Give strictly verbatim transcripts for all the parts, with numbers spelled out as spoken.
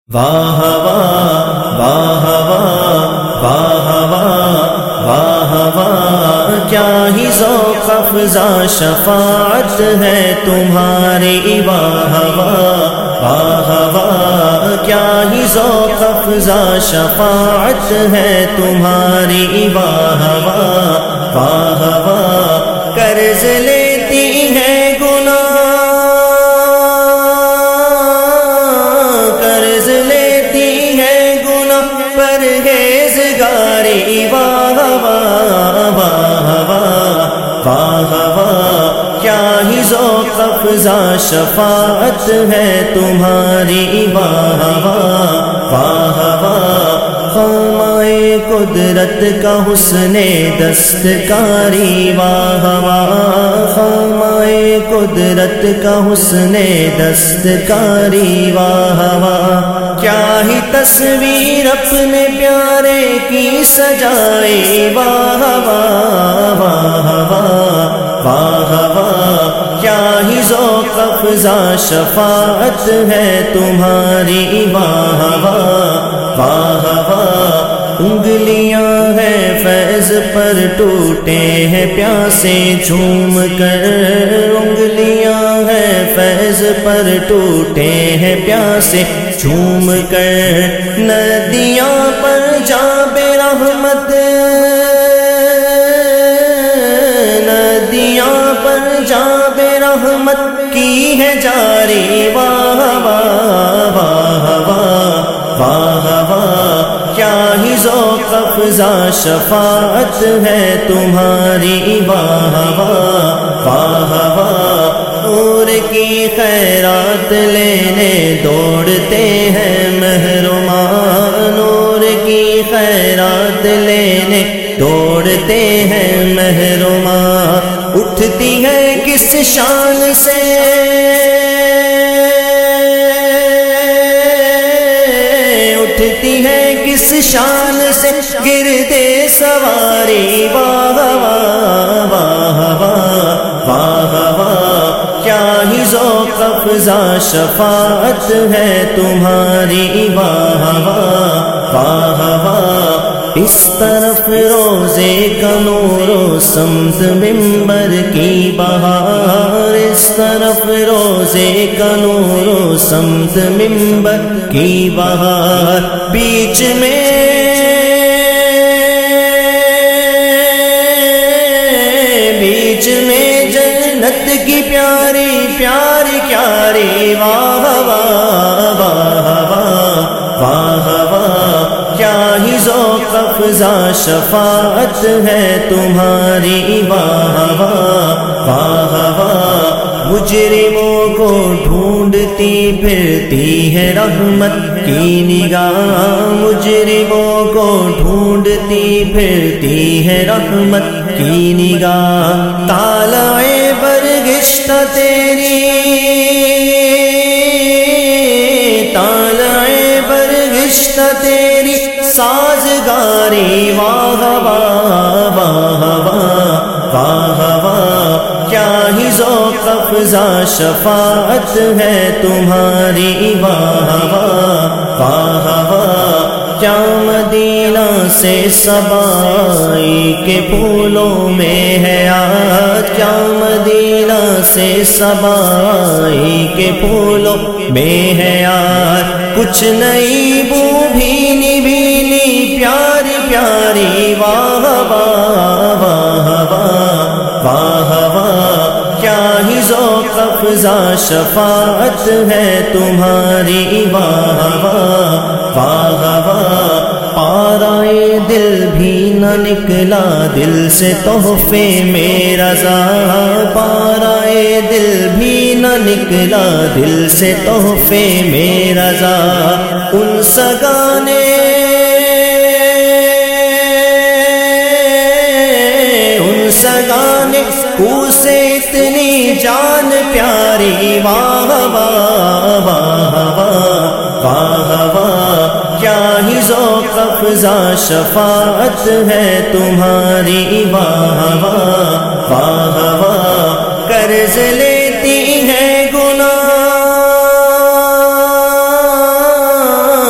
واہ واہ واہ واہ واہ واہ واہ واہ، کیا ہی ذوق افزا شفاعت ہے تمہاری، واہ واہ واہ واہ، کیا ہی ذوق افزا شفاعت ہے تمہاری، واہ واہ واہ واہ، قرض لیتی ہے گناہ پرہیزگاری، واہ واہ واہ واہ واہ واہ، کیا ہی ذوق افزا شفاعت ہے تمہاری، واہ واہ واہ واہ، خامائے قدرت کا حسن دستکاری، واہ واہ، خامائے قدرت کا حسن دستکاری، واہ واہ، کیا ہی تصویر اپنے پیارے کی سجائی، واہ واہ واہ واہ واہ واہ، کیا ہی ذوق افزا شفاعت ہے تمہاری، واہ واہ واہ واہ، انگلیاں ہیں فیض پر ٹوٹے ہیں پیاسے جھوم کر، انگلیاں ہیں فیض پر ٹوٹے ہیں پیاسے جھوم کر، ندیاں پر جاب رحمت، ندیاں پر جاب رحمت کی ہے جاری، واہ واہ واہ واہ واہ واہ، کیا ہی ذوق افزا شفاعت ہے تمہاری، واہ واہ واہ واہ، نور کی خیرات لینے دوڑتے ہیں محرومان، نور کی خیرات لینے دوڑتے ہیں محرومان، اٹھتی ہے کس شان سے اٹھتی ہے کس شان سے گردے سواری، واہ واہ واہ واہ واہ واہ، کیا ہی ذوق افزا شفاعت ہے تمہاری، واہ واہ واہ واہ، اس طرف روزے کا نور و سمت منبر کی بہار، اس طرف روزے کا نور و سمت منبر کی بہار، بیچ میں بیچ میں جنت کی پیاری پیاری پیاری، واہ واہ واہ واہ واہ واہ، کیا ہی ذوق افزا شفاعت ہے تمہاری، واہ واہ واہ واہ، مجرموں کو ڈھونڈتی پھرتی ہے رحمت کی نگاہ، مجرموں کو ڈھونڈتی پھرتی ہے رحمت کی نگاہ، طالع برگشتہ تیری طالع برگشتہ تیری سازگاری، واہ واہ واہ واہ واہ واہ، کیا ہی ذوق افزا شفاعت ہے تمہاری، واہ واہ واہ واہ، کیا مدینہ سے سبائی کے پھولوں میں ہے آج، کیا مدینہ سے سبائی کے پھولوں میں ہے آج، کچھ نئی بو بھینی بھینی پیاری پیاری، واہ واہ واہ واہ واہ واہ، کیا ہی ذوق افزا شفاعت ہے تمہاری، واہ واہ واہ واہ، پارائے دل بھی نہ نکلا دل سے تحفے میں رضا، پارائے دل بھی نہ نکلا دل سے تحفے میں رضا، ان سگانے ان سگانے کو سے اتنی جان پیاری، واہ واہ واہ واہ واہ واہ، کیا ہی ذوق افزا شفاعت ہے تمہاری، واہ واہ واہ واہ، قرض لیتی ہے گناہ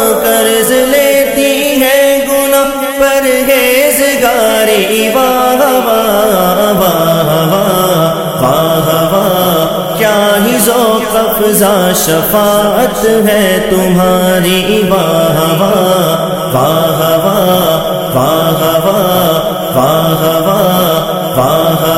افزا شفاعت ہے تمہاری، واہ واہ واہ واہ واہ واہ واہ واہ واہ